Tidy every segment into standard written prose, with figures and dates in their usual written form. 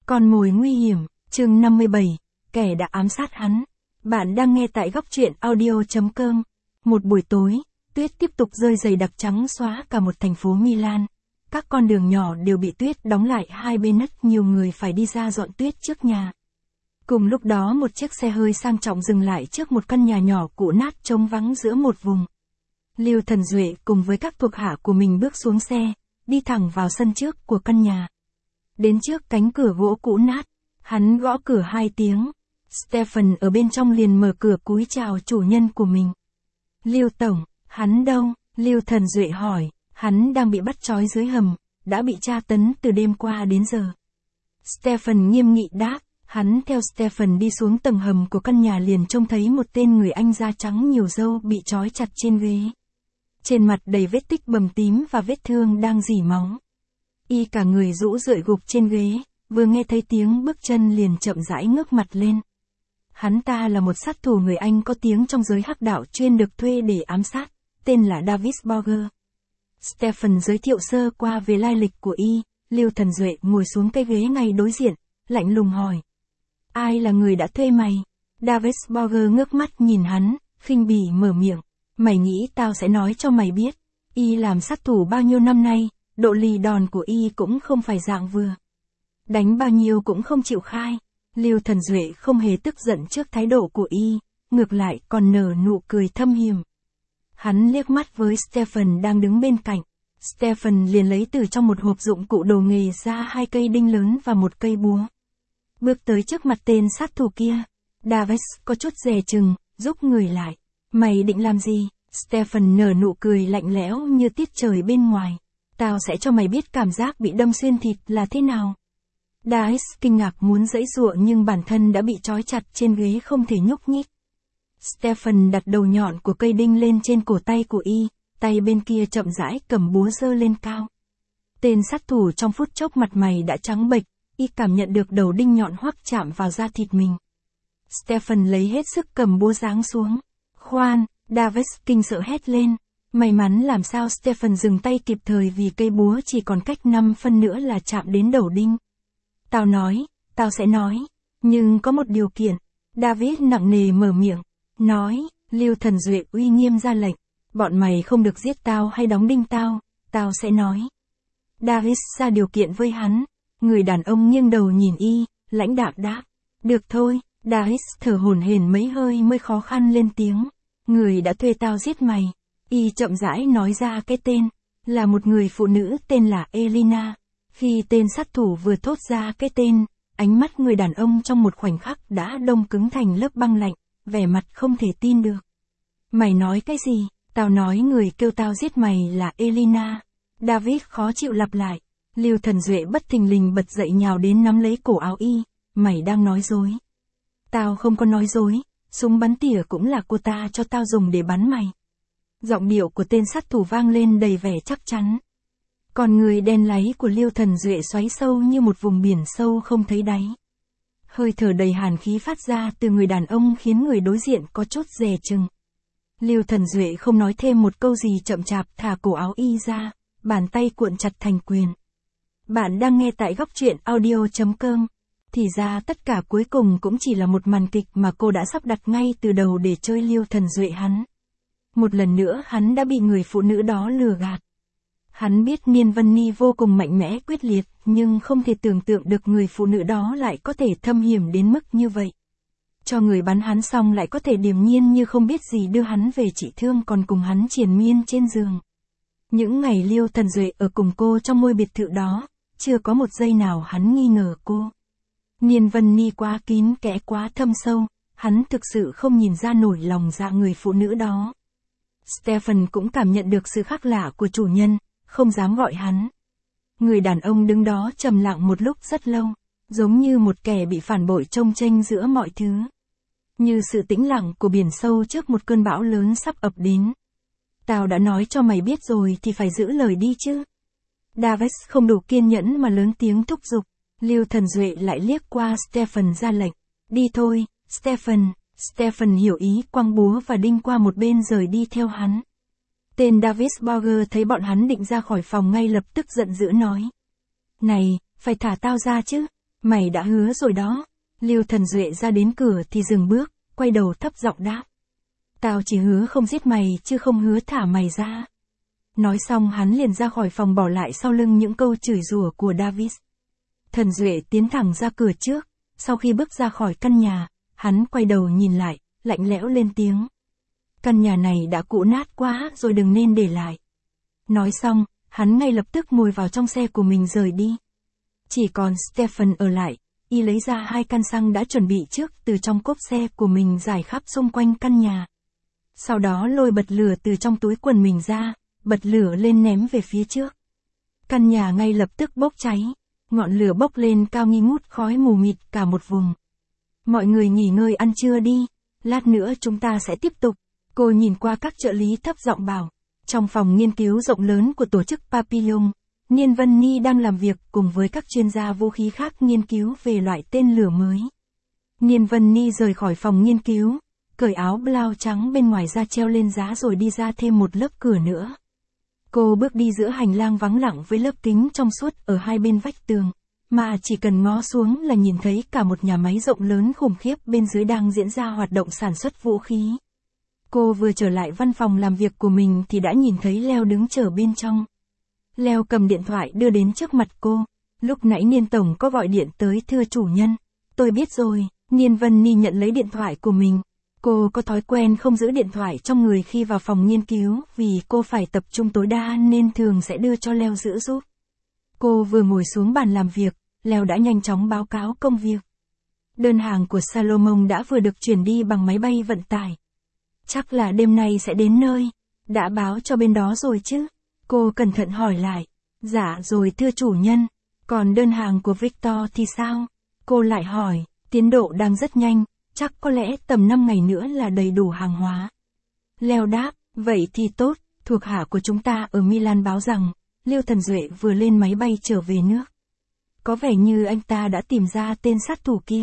Con mồi nguy hiểm, chương 57, kẻ đã ám sát hắn. Bạn đang nghe tại góc truyện audio.com. Một buổi tối, tuyết tiếp tục rơi dày đặc trắng xóa cả một thành phố Milan. Các con đường nhỏ đều bị tuyết đóng lại hai bên nứt, nhiều người phải đi ra dọn tuyết trước nhà. Cùng lúc đó một chiếc xe hơi sang trọng dừng lại trước một căn nhà nhỏ cũ nát trống vắng giữa một vùng. Lưu Thần Duệ cùng với các thuộc hạ của mình bước xuống xe, đi thẳng vào sân trước của căn nhà. Đến trước cánh cửa gỗ cũ nát, hắn gõ cửa 2 tiếng. Stephen ở bên trong liền mở cửa cúi chào chủ nhân của mình. Lưu tổng, hắn đâu? Lưu Thần Duệ hỏi. Hắn đang bị bắt trói dưới hầm, đã bị tra tấn từ đêm qua đến giờ. Stephen nghiêm nghị đáp. Hắn theo Stephen đi xuống tầng hầm của căn nhà liền trông thấy một tên người Anh da trắng nhiều râu bị trói chặt trên ghế. Trên mặt đầy vết tích bầm tím và vết thương đang rỉ máu. Y cả người rũ rượi gục trên ghế, vừa nghe thấy tiếng bước chân liền chậm rãi ngước mặt lên. Hắn ta là một sát thủ người Anh có tiếng trong giới hắc đạo chuyên được thuê để ám sát, tên là David Borger. Stephen giới thiệu sơ qua về lai lịch của Y. Lưu Thần Duệ ngồi xuống cái ghế ngay đối diện, lạnh lùng hỏi. Ai là người đã thuê mày? David Borger ngước mắt nhìn hắn, khinh bỉ mở miệng. Mày nghĩ tao sẽ nói cho mày biết. Y làm sát thủ bao nhiêu năm nay, độ lì đòn của Y cũng không phải dạng vừa. Đánh bao nhiêu cũng không chịu khai. Lưu Thần Duệ không hề tức giận trước thái độ của Y, ngược lại còn nở nụ cười thâm hiểm. Hắn liếc mắt với Stephen đang đứng bên cạnh. Stephen liền lấy từ trong một hộp dụng cụ đồ nghề ra 2 cây đinh lớn và một cây búa. Bước tới trước mặt tên sát thủ kia. Davis có chút dè chừng, rút người lại. Mày định làm gì? Stephen nở nụ cười lạnh lẽo như tiết trời bên ngoài. Tao sẽ cho mày biết cảm giác bị đâm xuyên thịt là thế nào. Davis kinh ngạc muốn giãy giụa nhưng bản thân đã bị trói chặt trên ghế không thể nhúc nhích. Stephen đặt đầu nhọn của cây đinh lên trên cổ tay của Y, tay bên kia chậm rãi cầm búa giơ lên cao. Tên sát thủ trong phút chốc mặt mày đã trắng bệch, Y cảm nhận được đầu đinh nhọn hoắc chạm vào da thịt mình. Stephen lấy hết sức cầm búa giáng xuống. Khoan, Davis kinh sợ hét lên. May mắn làm sao Stephen dừng tay kịp thời vì cây búa chỉ còn cách 5 phân nữa là chạm đến đầu đinh. Tao sẽ nói, nhưng có một điều kiện. David nặng nề mở miệng, nói, Lưu Thần Duệ uy nghiêm ra lệnh, bọn mày không được giết tao hay đóng đinh tao sẽ nói. David ra điều kiện với hắn, người đàn ông nghiêng đầu nhìn Y, lãnh đạm đáp, được thôi. David thở hổn hển mấy hơi mới khó khăn lên tiếng, người đã thuê tao giết mày. Y chậm rãi nói ra cái tên, là một người phụ nữ tên là Elena. Khi tên sát thủ vừa thốt ra cái tên, ánh mắt người đàn ông trong một khoảnh khắc đã đông cứng thành lớp băng lạnh, vẻ mặt không thể tin được. Mày nói cái gì? Tao nói người kêu tao giết mày là Elena. David khó chịu lặp lại. Lưu Thần Duệ bất thình lình bật dậy nhào đến nắm lấy cổ áo Y. Mày đang nói dối. Tao không có nói dối, súng bắn tỉa cũng là cô ta cho tao dùng để bắn mày. Giọng điệu của tên sát thủ vang lên đầy vẻ chắc chắn. Còn người đen láy của Lưu Thần Duệ xoáy sâu như một vùng biển sâu không thấy đáy. Hơi thở đầy hàn khí phát ra từ người đàn ông khiến người đối diện có chút dè chừng. Lưu Thần Duệ không nói thêm một câu gì chậm chạp thả cổ áo Y ra, bàn tay cuộn chặt thành quyền. Bạn đang nghe tại góc truyện audio.com. Thì ra tất cả cuối cùng cũng chỉ là một màn kịch mà cô đã sắp đặt ngay từ đầu để chơi Lưu Thần Duệ hắn. Một lần nữa hắn đã bị người phụ nữ đó lừa gạt. Hắn biết Niên Vân Ni vô cùng mạnh mẽ quyết liệt, nhưng không thể tưởng tượng được người phụ nữ đó lại có thể thâm hiểm đến mức như vậy. Cho người bắn hắn xong lại có thể điềm nhiên như không biết gì đưa hắn về trị thương còn cùng hắn triền miên trên giường. Những ngày Lưu Thần Duệ ở cùng cô trong ngôi biệt thự đó, chưa có một giây nào hắn nghi ngờ cô. Niên Vân Ni quá kín kẽ quá thâm sâu, hắn thực sự không nhìn ra nổi lòng dạ người phụ nữ đó. Stephen cũng cảm nhận được sự khác lạ của chủ nhân, không dám gọi hắn. Người đàn ông đứng đó trầm lặng một lúc rất lâu, giống như một kẻ bị phản bội chông chênh giữa mọi thứ. Như sự tĩnh lặng của biển sâu trước một cơn bão lớn sắp ập đến. Tao đã nói cho mày biết rồi thì phải giữ lời đi chứ. Davis không đủ kiên nhẫn mà lớn tiếng thúc giục. Lưu Thần Duệ lại liếc qua Stephen ra lệnh. Đi thôi, Stephen. Stephen hiểu ý quăng búa và đinh qua một bên rời đi theo hắn. Tên David Borger thấy bọn hắn định ra khỏi phòng ngay lập tức giận dữ nói. Này, phải thả tao ra chứ. Mày đã hứa rồi đó. Lưu Thần Duệ ra đến cửa thì dừng bước, quay đầu thấp giọng đáp. Tao chỉ hứa không giết mày chứ không hứa thả mày ra. Nói xong hắn liền ra khỏi phòng bỏ lại sau lưng những câu chửi rủa của Davis. Thần Duệ tiến thẳng ra cửa trước, sau khi bước ra khỏi căn nhà, hắn quay đầu nhìn lại, lạnh lẽo lên tiếng. Căn nhà này đã cũ nát quá rồi, đừng nên để lại. Nói xong, hắn ngay lập tức ngồi vào trong xe của mình rời đi. Chỉ còn Stephen ở lại, y lấy ra 2 căn xăng đã chuẩn bị trước từ trong cốp xe của mình rải khắp xung quanh căn nhà. Sau đó lôi bật lửa từ trong túi quần mình ra, bật lửa lên ném về phía trước. Căn nhà ngay lập tức bốc cháy, ngọn lửa bốc lên cao nghi ngút khói mù mịt cả một vùng. Mọi người nghỉ ngơi ăn trưa đi, lát nữa chúng ta sẽ tiếp tục. Cô nhìn qua các trợ lý thấp giọng bảo. Trong phòng nghiên cứu rộng lớn của tổ chức Papillon, Niên Vân Ni đang làm việc cùng với các chuyên gia vũ khí khác nghiên cứu về loại tên lửa mới. Niên Vân Ni rời khỏi phòng nghiên cứu, cởi áo blau trắng bên ngoài ra treo lên giá rồi đi ra thêm một lớp cửa nữa. Cô bước đi giữa hành lang vắng lặng với lớp kính trong suốt ở hai bên vách tường, mà chỉ cần ngó xuống là nhìn thấy cả một nhà máy rộng lớn khủng khiếp bên dưới đang diễn ra hoạt động sản xuất vũ khí. Cô vừa trở lại văn phòng làm việc của mình thì đã nhìn thấy Leo đứng chờ bên trong. Leo cầm điện thoại đưa đến trước mặt cô. Lúc nãy Niên Tổng có gọi điện tới thưa chủ nhân. Tôi biết rồi. Niên Vân Ni nhận lấy điện thoại của mình. Cô có thói quen không giữ điện thoại trong người khi vào phòng nghiên cứu vì cô phải tập trung tối đa nên thường sẽ đưa cho Leo giữ giúp. Cô vừa ngồi xuống bàn làm việc, Leo đã nhanh chóng báo cáo công việc. Đơn hàng của Salomon đã vừa được chuyển đi bằng máy bay vận tải. Chắc là đêm nay sẽ đến nơi. Đã báo cho bên đó rồi chứ? Cô cẩn thận hỏi lại. Dạ rồi thưa chủ nhân. Còn đơn hàng của Victor thì sao? Cô lại hỏi. Tiến độ đang rất nhanh, chắc có lẽ tầm 5 ngày nữa là đầy đủ hàng hóa. Leo đáp. Vậy thì tốt. Thuộc hạ của chúng ta ở Milan báo rằng Lưu Thần Duệ vừa lên máy bay trở về nước. Có vẻ như anh ta đã tìm ra tên sát thủ kia.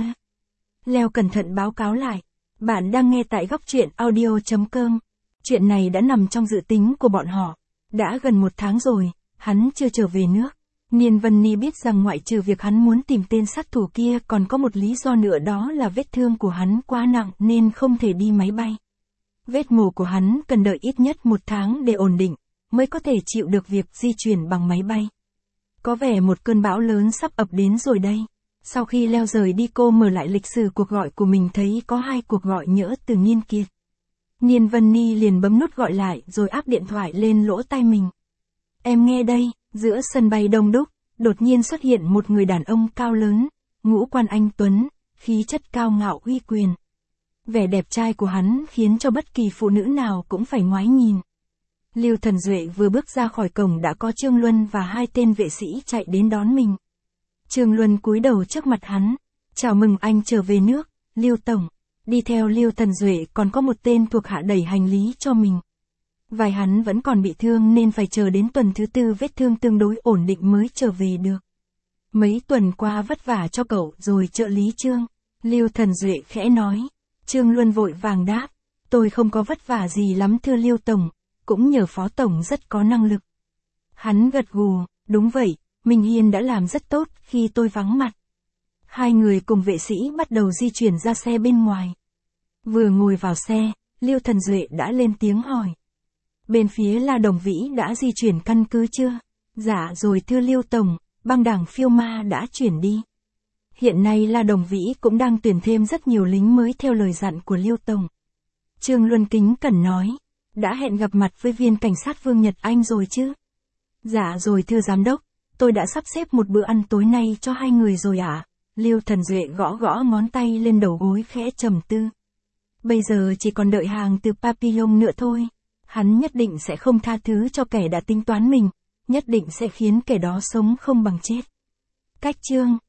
Leo cẩn thận báo cáo lại. Bạn đang nghe tại góc truyện audio.com. Chuyện này đã nằm trong dự tính của bọn họ. Đã gần 1 tháng rồi, hắn chưa trở về nước. Niên Vân Ni biết rằng ngoại trừ việc hắn muốn tìm tên sát thủ kia còn có một lý do nữa, đó là vết thương của hắn quá nặng nên không thể đi máy bay. Vết mổ của hắn cần đợi ít nhất 1 tháng để ổn định, mới có thể chịu được việc di chuyển bằng máy bay. Có vẻ một cơn bão lớn sắp ập đến rồi đây. Sau khi Leo rời đi, cô mở lại lịch sử cuộc gọi của mình thấy có 2 cuộc gọi nhỡ từ Niên Kiệt. Niên Vân Ni liền bấm nút gọi lại rồi áp điện thoại lên lỗ tai mình. Em nghe đây. Giữa sân bay đông đúc, đột nhiên xuất hiện một người đàn ông cao lớn, ngũ quan anh tuấn, khí chất cao ngạo uy quyền. Vẻ đẹp trai của hắn khiến cho bất kỳ phụ nữ nào cũng phải ngoái nhìn. Lưu Thần Duệ vừa bước ra khỏi cổng đã có Trương Luân và 2 tên vệ sĩ chạy đến đón mình. Trương Luân cúi đầu trước mặt hắn. Chào mừng anh trở về nước, Lưu Tổng. Đi theo Lưu Thần Duệ còn có một tên thuộc hạ đẩy hành lý cho mình. Vai hắn vẫn còn bị thương nên phải chờ đến tuần thứ 4 vết thương tương đối ổn định mới trở về được. Mấy tuần qua vất vả cho cậu rồi trợ lý Trương. Lưu Thần Duệ khẽ nói. Trương Luân vội vàng đáp. Tôi không có vất vả gì lắm thưa Lưu Tổng, cũng nhờ Phó Tổng rất có năng lực. Hắn gật gù. Đúng vậy, Minh Hiên đã làm rất tốt khi tôi vắng mặt. 2 người cùng vệ sĩ bắt đầu di chuyển ra xe bên ngoài. Vừa ngồi vào xe, Lưu Thần Duệ đã lên tiếng hỏi. Bên phía La Đồng Vĩ đã di chuyển căn cứ chưa? Dạ rồi thưa Lưu Tổng, băng đảng Phiêu Ma đã chuyển đi. Hiện nay La Đồng Vĩ cũng đang tuyển thêm rất nhiều lính mới theo lời dặn của Lưu Tổng. Trương Luân kính cẩn nói. Đã hẹn gặp mặt với viên cảnh sát Vương Nhật Anh rồi chứ? Dạ rồi thưa Giám đốc, tôi đã sắp xếp một bữa ăn tối nay cho 2 người rồi ạ. Lưu Thần Duệ gõ gõ ngón tay lên đầu gối khẽ trầm tư. Bây giờ chỉ còn đợi hàng từ Papillon nữa thôi. Hắn nhất định sẽ không tha thứ cho kẻ đã tính toán mình, nhất định sẽ khiến kẻ đó sống không bằng chết. Cách chương